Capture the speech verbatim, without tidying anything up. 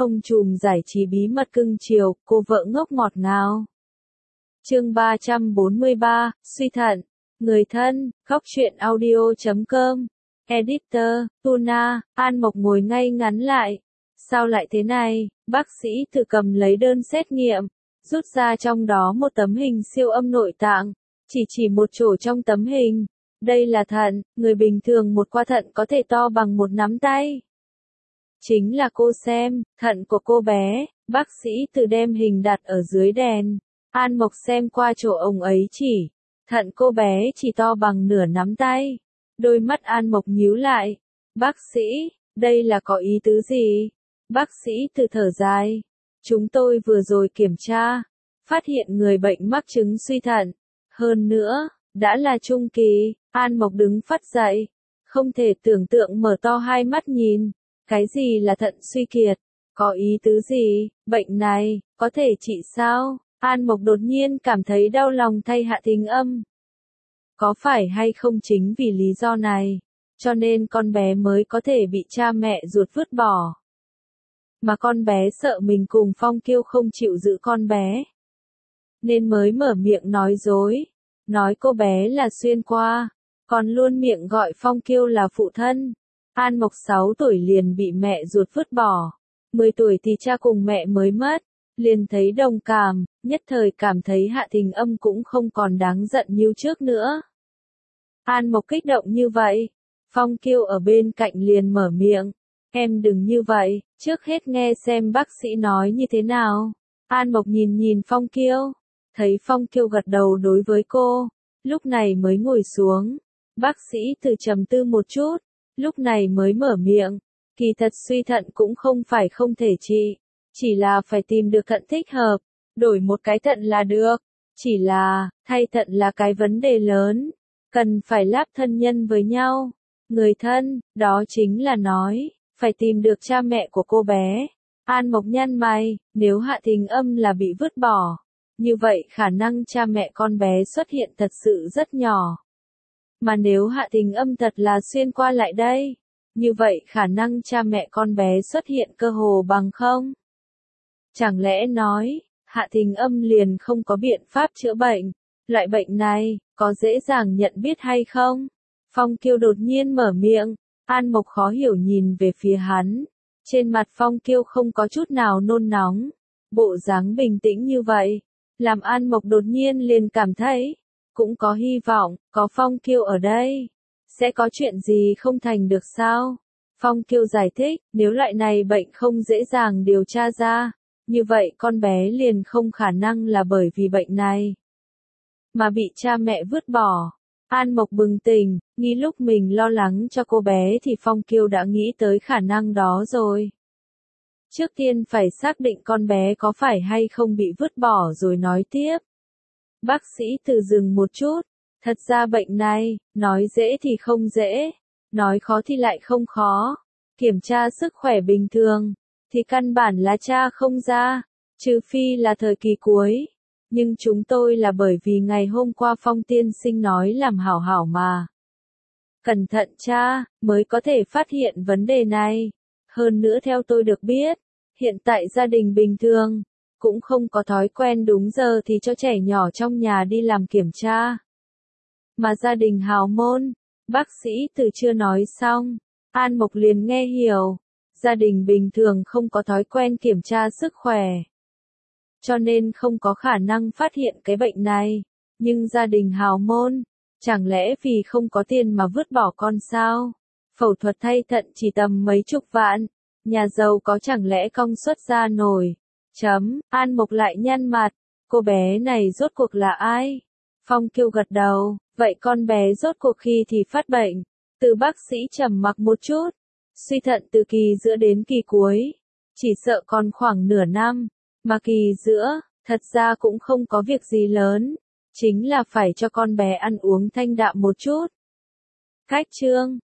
Ông trùm giải trí bí mật cưng chiều, cô vợ ngốc ngọt ngào. Chương ba trăm bốn mươi ba, suy thận. Người thân, góc truyện audio chấm com. Editor, Tuna, An Mộc ngồi ngay ngắn lại. Sao lại thế này? Bác sĩ tự cầm lấy đơn xét nghiệm, rút ra trong đó một tấm hình siêu âm nội tạng. Chỉ chỉ một chỗ trong tấm hình. Đây là thận, người bình thường một quả thận có thể to bằng một nắm tay. Chính là cô xem, thận của cô bé, bác sĩ tự đem hình đặt ở dưới đèn. An Mộc xem qua chỗ ông ấy chỉ, thận cô bé chỉ to bằng nửa nắm tay. Đôi mắt An Mộc nhíu lại. Bác sĩ, đây là có ý tứ gì? Bác sĩ tự thở dài. Chúng tôi vừa rồi kiểm tra, phát hiện người bệnh mắc chứng suy thận. Hơn nữa, đã là trung kỳ. An Mộc đứng phắt dậy, không thể tưởng tượng mở to hai mắt nhìn. Cái gì là thận suy kiệt? Có ý tứ gì? Bệnh này, có thể trị sao? An Mộc đột nhiên cảm thấy đau lòng thay Hạ Thính Âm. Có phải hay không chính vì lý do này, cho nên con bé mới có thể bị cha mẹ ruột vứt bỏ? Mà con bé sợ mình cùng Phong Kiêu không chịu giữ con bé, nên mới mở miệng nói dối, nói cô bé là xuyên qua, còn luôn miệng gọi Phong Kiêu là phụ thân. An Mộc sáu tuổi liền bị mẹ ruột vứt bỏ, mười tuổi thì cha cùng mẹ mới mất, liền thấy đồng cảm, nhất thời cảm thấy Hạ Thính Âm cũng không còn đáng giận như trước nữa. An Mộc kích động như vậy, Phong Kiêu ở bên cạnh liền mở miệng, em đừng như vậy, trước hết nghe xem bác sĩ nói như thế nào. An Mộc nhìn nhìn Phong Kiêu, thấy Phong Kiêu gật đầu đối với cô, lúc này mới ngồi xuống. Bác sĩ tự trầm tư một chút, lúc này mới mở miệng, kỳ thật suy thận cũng không phải không thể trị, chỉ là phải tìm được thận thích hợp, đổi một cái thận là được, chỉ là, thay thận là cái vấn đề lớn, cần phải láp thân nhân với nhau. Người thân, đó chính là nói, phải tìm được cha mẹ của cô bé. An Mộc nhăn mày, nếu Hạ Thính Âm là bị vứt bỏ, như vậy khả năng cha mẹ con bé xuất hiện thật sự rất nhỏ. Mà nếu Hạ Thính Âm thật là xuyên qua lại đây, như vậy khả năng cha mẹ con bé xuất hiện cơ hồ bằng không. Chẳng lẽ nói, Hạ Thính Âm liền không có biện pháp chữa bệnh, loại bệnh này, có dễ dàng nhận biết hay không? Phong Kiêu đột nhiên mở miệng, An Mộc khó hiểu nhìn về phía hắn. Trên mặt Phong Kiêu không có chút nào nôn nóng, bộ dáng bình tĩnh như vậy, làm An Mộc đột nhiên liền cảm thấy, cũng có hy vọng, có Phong Kiêu ở đây, sẽ có chuyện gì không thành được sao? Phong Kiêu giải thích, nếu loại này bệnh không dễ dàng điều tra ra, như vậy con bé liền không khả năng là bởi vì bệnh này mà bị cha mẹ vứt bỏ. An Mộc bừng tỉnh, nghĩ lúc mình lo lắng cho cô bé thì Phong Kiêu đã nghĩ tới khả năng đó rồi. Trước tiên phải xác định con bé có phải hay không bị vứt bỏ rồi nói tiếp. Bác sĩ từ dừng một chút, thật ra bệnh này, nói dễ thì không dễ, nói khó thì lại không khó. Kiểm tra sức khỏe bình thường, thì căn bản là tra không ra, trừ phi là thời kỳ cuối. Nhưng chúng tôi là bởi vì ngày hôm qua Phong tiên sinh nói làm hảo hảo mà. Cẩn thận tra, mới có thể phát hiện vấn đề này. Hơn nữa theo tôi được biết, hiện tại gia đình bình thường, cũng không có thói quen đúng giờ thì cho trẻ nhỏ trong nhà đi làm kiểm tra. Mà gia đình hào môn, bác sĩ từ chưa nói xong, An Mộc liền nghe hiểu, gia đình bình thường không có thói quen kiểm tra sức khỏe, cho nên không có khả năng phát hiện cái bệnh này. Nhưng gia đình hào môn, chẳng lẽ vì không có tiền mà vứt bỏ con sao? Phẫu thuật thay thận chỉ tầm mấy chục vạn, nhà giàu có chẳng lẽ công suất ra nổi? Chấm, An Mộc lại nhăn mặt, cô bé này rốt cuộc là ai? Phong Kiêu gật đầu, vậy con bé rốt cuộc khi thì phát bệnh? Từ bác sĩ trầm mặc một chút, suy thận từ kỳ giữa đến kỳ cuối, chỉ sợ còn khoảng nửa năm, mà kỳ giữa, thật ra cũng không có việc gì lớn, chính là phải cho con bé ăn uống thanh đạm một chút. Cách chương